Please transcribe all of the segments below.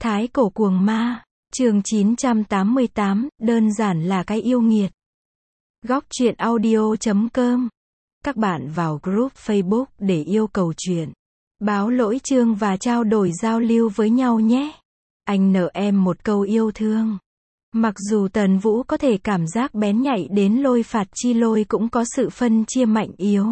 Thái cổ cuồng ma, chương 988, đơn giản là cái yêu nghiệt. Góc truyện audio.com. Các bạn vào group Facebook để yêu cầu chuyện, báo lỗi chương và trao đổi giao lưu với nhau nhé. Anh nợ em một câu yêu thương. Mặc dù Tần Vũ có thể cảm giác bén nhạy đến lôi phạt chi lôi cũng có sự phân chia mạnh yếu.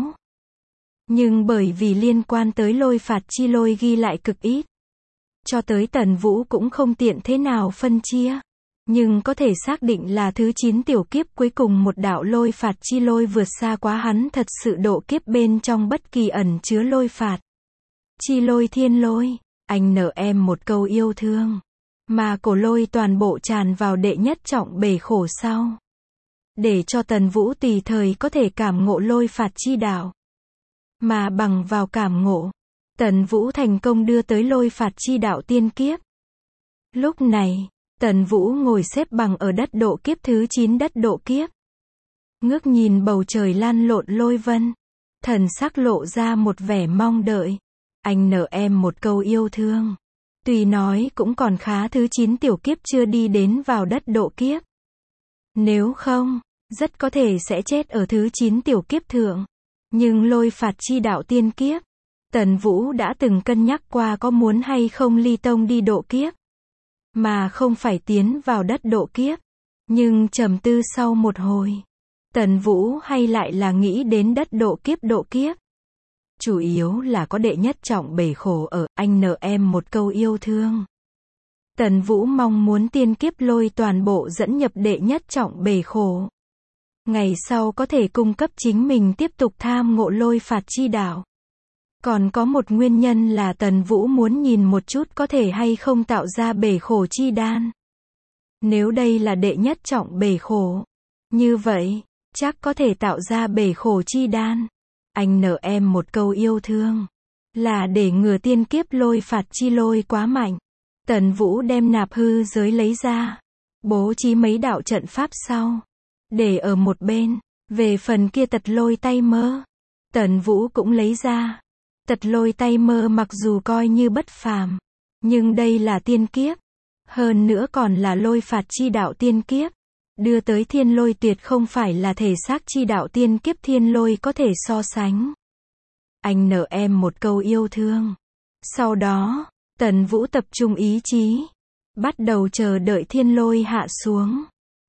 Nhưng bởi vì liên quan tới lôi phạt chi lôi ghi lại cực ít, cho tới Tần Vũ cũng không tiện thế nào phân chia. Nhưng có thể xác định là thứ 9 tiểu kiếp cuối cùng một đạo lôi phạt chi lôi vượt xa quá hắn thật sự độ kiếp bên trong bất kỳ ẩn chứa lôi phạt. Chi lôi thiên lôi, anh nợ em một câu yêu thương. Mà cổ lôi toàn bộ tràn vào đệ nhất trọng bể khổ sau. Để cho Tần Vũ tùy thời có thể cảm ngộ lôi phạt chi đạo. Mà bằng vào cảm ngộ, Tần Vũ thành công đưa tới lôi phạt chi đạo tiên kiếp. Lúc này, Tần Vũ ngồi xếp bằng ở đất độ kiếp thứ 9 đất độ kiếp. Ngước nhìn bầu trời lan lộn lôi vân. Thần sắc lộ ra một vẻ mong đợi. Anh nợ em một câu yêu thương. Tuy nói cũng còn khá thứ 9 tiểu kiếp chưa đi đến vào đất độ kiếp. Nếu không, rất có thể sẽ chết ở thứ 9 tiểu kiếp thượng. Nhưng lôi phạt chi đạo tiên kiếp, Tần Vũ đã từng cân nhắc qua có muốn hay không ly tông đi độ kiếp, mà không phải tiến vào đất độ kiếp. Nhưng trầm tư sau một hồi, Tần Vũ hay lại là nghĩ đến đất độ kiếp. Chủ yếu là có đệ nhất trọng bể khổ ở, anh nợ em một câu yêu thương. Tần Vũ mong muốn tiên kiếp lôi toàn bộ dẫn nhập đệ nhất trọng bể khổ. Ngày sau có thể cung cấp chính mình tiếp tục tham ngộ lôi phạt chi đạo. Còn có một nguyên nhân là Tần Vũ muốn nhìn một chút có thể hay không tạo ra bể khổ chi đan. Nếu đây là đệ nhất trọng bể khổ, như vậy, chắc có thể tạo ra bể khổ chi đan. Anh nợ em một câu yêu thương. Là để ngừa tiên kiếp lôi phạt chi lôi quá mạnh. Tần Vũ đem nạp hư giới lấy ra. Bố trí mấy đạo trận pháp sau. Để ở một bên. Về phần kia tật lôi tay mơ, Tần Vũ cũng lấy ra. Tật lôi tay mơ mặc dù coi như bất phàm, nhưng đây là tiên kiếp. Hơn nữa còn là lôi phạt chi đạo tiên kiếp. Đưa tới thiên lôi tuyệt không phải là thể xác chi đạo tiên kiếp thiên lôi có thể so sánh. Anh nợ em một câu yêu thương. Sau đó, Tần Vũ tập trung ý chí. Bắt đầu chờ đợi thiên lôi hạ xuống.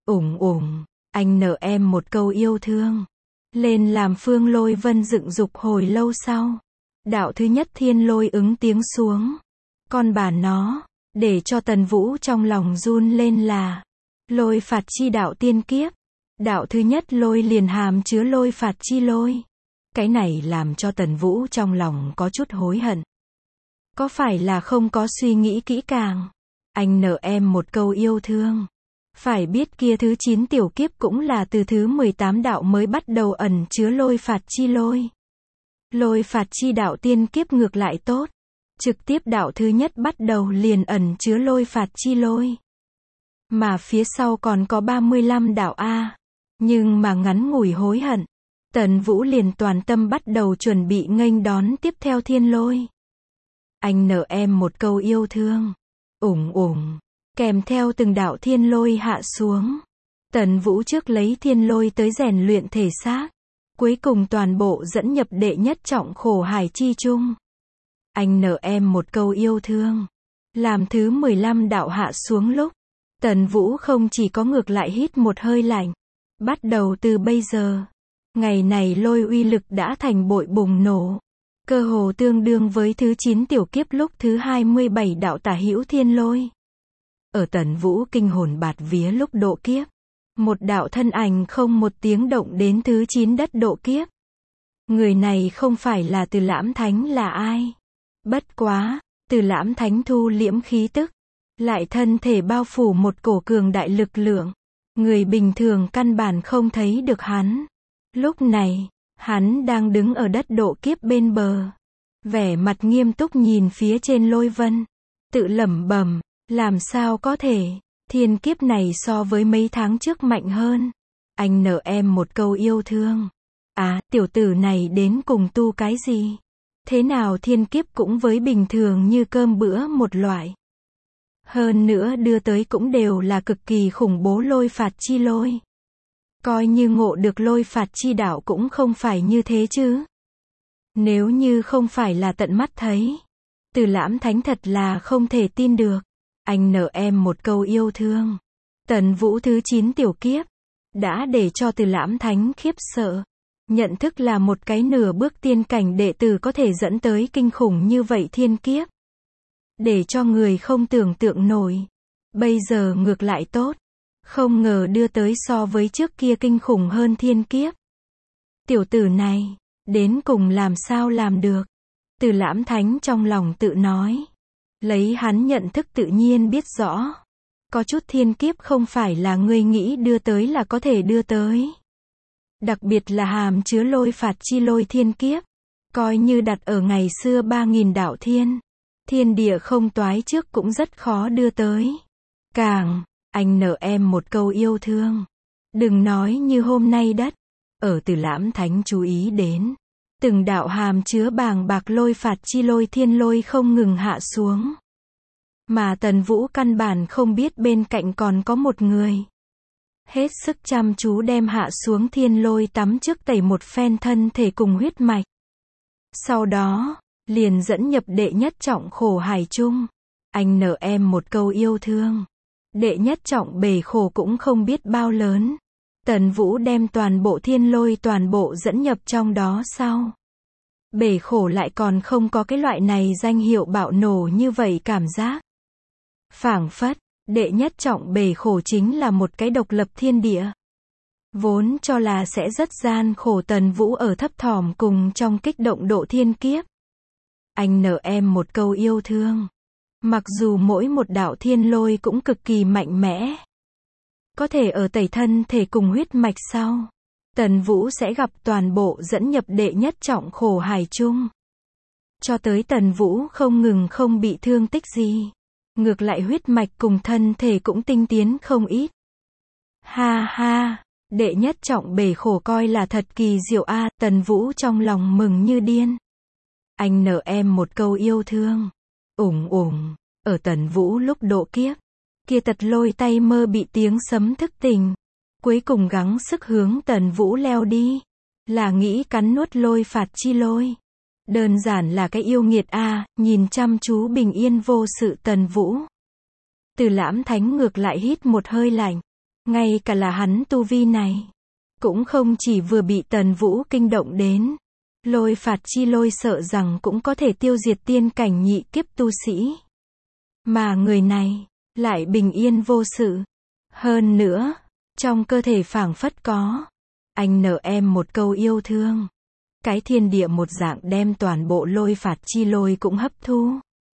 Anh nợ em một câu yêu thương. Lên làm phương lôi vân dựng dục hồi lâu sau. Đạo thứ nhất thiên lôi ứng tiếng xuống. Con bà nó, để cho Tần Vũ trong lòng run lên là lôi phạt chi đạo tiên kiếp. Đạo thứ nhất lôi liền hàm chứa lôi phạt chi lôi. Cái này làm cho Tần Vũ trong lòng có chút hối hận. Có phải là không có suy nghĩ kỹ càng? Anh nợ em một câu yêu thương. Phải biết kia thứ 9 tiểu kiếp cũng là từ thứ 18 đạo mới bắt đầu ẩn chứa lôi phạt chi lôi. Lôi phạt chi đạo tiên kiếp ngược lại tốt. Trực tiếp đạo thứ nhất bắt đầu liền ẩn chứa lôi phạt chi lôi. Mà phía sau còn có 35 đạo A. Nhưng mà ngắn ngủi hối hận, Tần Vũ liền toàn tâm bắt đầu chuẩn bị nghênh đón tiếp theo thiên lôi. Anh nợ em một câu yêu thương. Kèm theo từng đạo thiên lôi hạ xuống. Tần Vũ trước lấy thiên lôi tới rèn luyện thể xác. Cuối cùng toàn bộ dẫn nhập đệ nhất trọng khổ hải chi chung. Anh nợ em một câu yêu thương. Làm thứ 15 đạo hạ xuống lúc, Tần Vũ không chỉ có ngược lại hít một hơi lạnh. Bắt đầu từ bây giờ, ngày này lôi uy lực đã thành bội bùng nổ. Cơ hồ tương đương với thứ 9 tiểu kiếp lúc thứ 27 đạo tả hữu thiên lôi. Ở Tần Vũ kinh hồn bạt vía lúc độ kiếp, một đạo thân ảnh không một tiếng động đến thứ 9 đất độ kiếp. Người này không phải là Từ Lãm Thánh là ai? Bất quá, Từ Lãm Thánh thu liễm khí tức, lại thân thể bao phủ một cổ cường đại lực lượng. Người bình thường căn bản không thấy được hắn. Lúc này, hắn đang đứng ở đất độ kiếp bên bờ. Vẻ mặt nghiêm túc nhìn phía trên lôi vân. Tự lẩm bẩm, làm sao có thể, thiên kiếp này so với mấy tháng trước mạnh hơn. Anh nợ em một câu yêu thương. Tiểu tử này đến cùng tu cái gì? Thế nào thiên kiếp cũng với bình thường như cơm bữa một loại. Hơn nữa đưa tới cũng đều là cực kỳ khủng bố lôi phạt chi lôi. Coi như ngộ được lôi phạt chi đạo cũng không phải như thế chứ. Nếu như không phải là tận mắt thấy, Từ Lãm Thánh thật là không thể tin được. Anh nợ em một câu yêu thương. Tần Vũ thứ 9 tiểu kiếp, đã để cho Từ Lãm Thánh khiếp sợ. Nhận thức là một cái nửa bước tiên cảnh đệ tử có thể dẫn tới kinh khủng như vậy thiên kiếp. Để cho người không tưởng tượng nổi. Bây giờ ngược lại tốt. Không ngờ đưa tới so với trước kia kinh khủng hơn thiên kiếp. Tiểu tử này, đến cùng làm sao làm được? Từ Lãm Thánh trong lòng tự nói. Lấy hắn nhận thức tự nhiên biết rõ. Có chút thiên kiếp không phải là ngươi nghĩ đưa tới là có thể đưa tới. Đặc biệt là hàm chứa lôi phạt chi lôi thiên kiếp. Coi như đặt ở ngày xưa 3.000 đạo thiên. Thiên địa không toái trước cũng rất khó đưa tới. Càng, anh nợ em một câu yêu thương. Đừng nói như hôm nay đất. Ở Từ Lãm Thánh chú ý đến. Từng đạo hàm chứa bàng bạc lôi phạt chi lôi thiên lôi không ngừng hạ xuống. Mà Tần Vũ căn bản không biết bên cạnh còn có một người. Hết sức chăm chú đem hạ xuống thiên lôi tắm trước tẩy một phen thân thể cùng huyết mạch. Sau đó, liền dẫn nhập đệ nhất trọng khổ hải chung. Anh nợ em một câu yêu thương. Đệ nhất trọng bể khổ cũng không biết bao lớn. Tần Vũ đem toàn bộ thiên lôi toàn bộ dẫn nhập trong đó sau. Bể khổ lại còn không có cái loại này danh hiệu bạo nổ như vậy cảm giác. Phảng phất, đệ nhất trọng bể khổ chính là một cái độc lập thiên địa. Vốn cho là sẽ rất gian khổ Tần Vũ ở thấp thỏm cùng trong kích động độ thiên kiếp. Anh nợ em một câu yêu thương. Mặc dù mỗi một đạo thiên lôi cũng cực kỳ mạnh mẽ. Có thể ở tẩy thân thể cùng huyết mạch sau. Tần Vũ sẽ gặp toàn bộ dẫn nhập đệ nhất trọng khổ hải chung. Cho tới Tần Vũ không ngừng không bị thương tích gì. Ngược lại huyết mạch cùng thân thể cũng tinh tiến không ít. Ha ha, đệ nhất trọng bể khổ coi là thật kỳ diệu a. Tần Vũ trong lòng mừng như điên. Anh nợ em một câu yêu thương. Ở Tần Vũ lúc độ kiếp. Kia tật lôi tay mơ bị tiếng sấm thức tỉnh. Cuối cùng gắng sức hướng Tần Vũ leo đi. Là nghĩ cắn nuốt lôi phạt chi lôi. Đơn giản là cái yêu nghiệt a. Nhìn chăm chú bình yên vô sự Tần Vũ. Từ Lãm Thánh ngược lại hít một hơi lạnh. Ngay cả là hắn tu vi này. Cũng không chỉ vừa bị Tần Vũ kinh động đến. Lôi phạt chi lôi sợ rằng cũng có thể tiêu diệt tiên cảnh nhị kiếp tu sĩ. Mà người này, lại bình yên vô sự. Hơn nữa, trong cơ thể phảng phất có. Anh nợ em một câu yêu thương. Cái thiên địa một dạng đem toàn bộ lôi phạt chi lôi cũng hấp thu.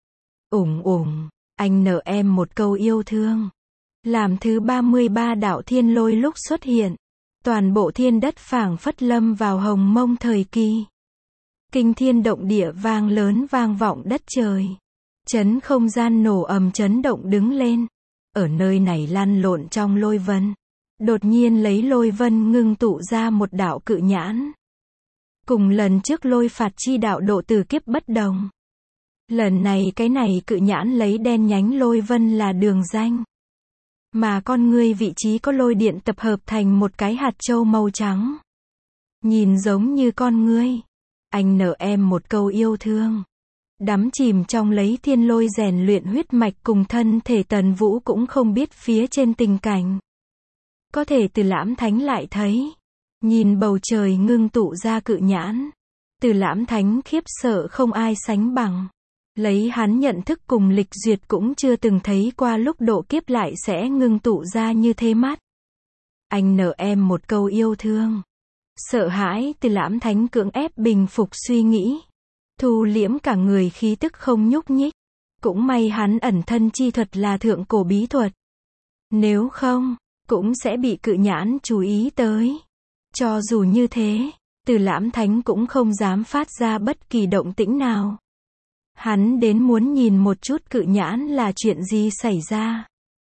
Anh nợ em một câu yêu thương. Làm thứ 33 đạo thiên lôi lúc xuất hiện. Toàn bộ thiên đất phảng phất lâm vào hồng mông thời kỳ. Kinh thiên động địa vang lớn vang vọng đất trời. Chấn không gian nổ ầm chấn động đứng lên. Ở nơi này lăn lộn trong lôi vân. Đột nhiên lấy lôi vân ngưng tụ ra một đạo cự nhãn. Cùng lần trước lôi phạt chi đạo độ từ kiếp bất đồng. Lần này cái này cự nhãn lấy đen nhánh lôi vân là đường danh. Mà con ngươi vị trí có lôi điện tập hợp thành một cái hạt châu màu trắng. Nhìn giống như con ngươi. Anh nợ em một câu yêu thương. Đắm chìm trong lấy thiên lôi rèn luyện huyết mạch cùng thân thể Tần Vũ cũng không biết phía trên tình cảnh. Có thể Từ Lãm Thánh lại thấy. Nhìn bầu trời ngưng tụ ra cự nhãn. Từ Lãm Thánh khiếp sợ không ai sánh bằng. Lấy hắn nhận thức cùng lịch duyệt cũng chưa từng thấy qua lúc độ kiếp lại sẽ ngưng tụ ra như thế mắt. Anh nợ em một câu yêu thương. Sợ hãi Từ Lãm Thánh cưỡng ép bình phục suy nghĩ. Thu liễm cả người khí tức không nhúc nhích. Cũng may hắn ẩn thân chi thuật là thượng cổ bí thuật. Nếu không, cũng sẽ bị cự nhãn chú ý tới. Cho dù như thế, Từ Lãm Thánh cũng không dám phát ra bất kỳ động tĩnh nào. Hắn đến muốn nhìn một chút cự nhãn là chuyện gì xảy ra.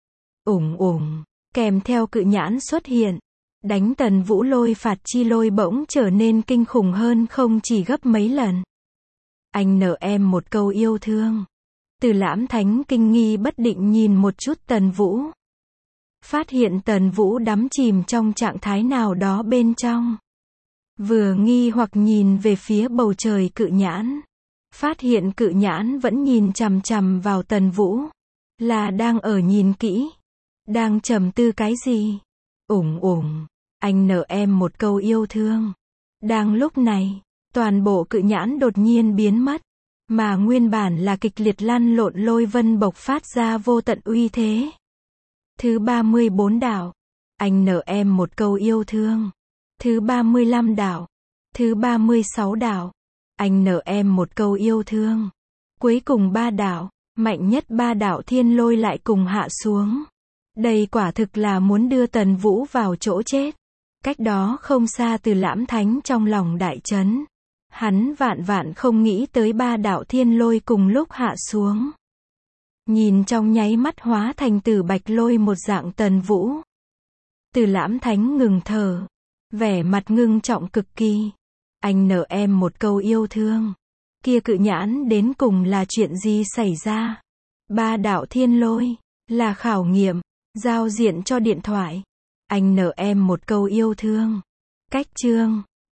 Kèm theo cự nhãn xuất hiện. Đánh Tần Vũ lôi phạt chi lôi bỗng trở nên kinh khủng hơn không chỉ gấp mấy lần. Anh nợ em một câu yêu thương. Từ Lãm Thánh kinh nghi bất định nhìn một chút Tần Vũ. Phát hiện Tần Vũ đắm chìm trong trạng thái nào đó bên trong. Vừa nghi hoặc nhìn về phía bầu trời Cự Nhãn. Phát hiện Cự Nhãn vẫn nhìn chằm chằm vào Tần Vũ. Là đang ở nhìn kỹ. Đang trầm tư cái gì? Anh nợ em một câu yêu thương. Đang lúc này, toàn bộ Cự Nhãn đột nhiên biến mất. Mà nguyên bản là kịch liệt lăn lộn lôi vân bộc phát ra vô tận uy thế. Thứ 34 đạo. Anh nợ em một câu yêu thương. Thứ 35 đạo. Thứ 36 đạo. Anh nợ em một câu yêu thương. Cuối cùng 3 đạo, mạnh nhất 3 đạo thiên lôi lại cùng hạ xuống. Đây quả thực là muốn đưa Tần Vũ vào chỗ chết. Cách đó không xa Từ Lãm Thánh trong lòng đại chấn. Hắn vạn không nghĩ tới 3 đạo thiên lôi cùng lúc hạ xuống. Nhìn trong nháy mắt hóa thành tử bạch lôi một dạng Tần Vũ. Từ Lãm Thánh ngừng thở. Vẻ mặt ngưng trọng cực kỳ. Anh nợ em một câu yêu thương. Kia Cự Nhãn đến cùng là chuyện gì xảy ra? 3 đạo thiên lôi. Là khảo nghiệm. Giao diện cho điện thoại. Anh nợ em một câu yêu thương. Cách chương.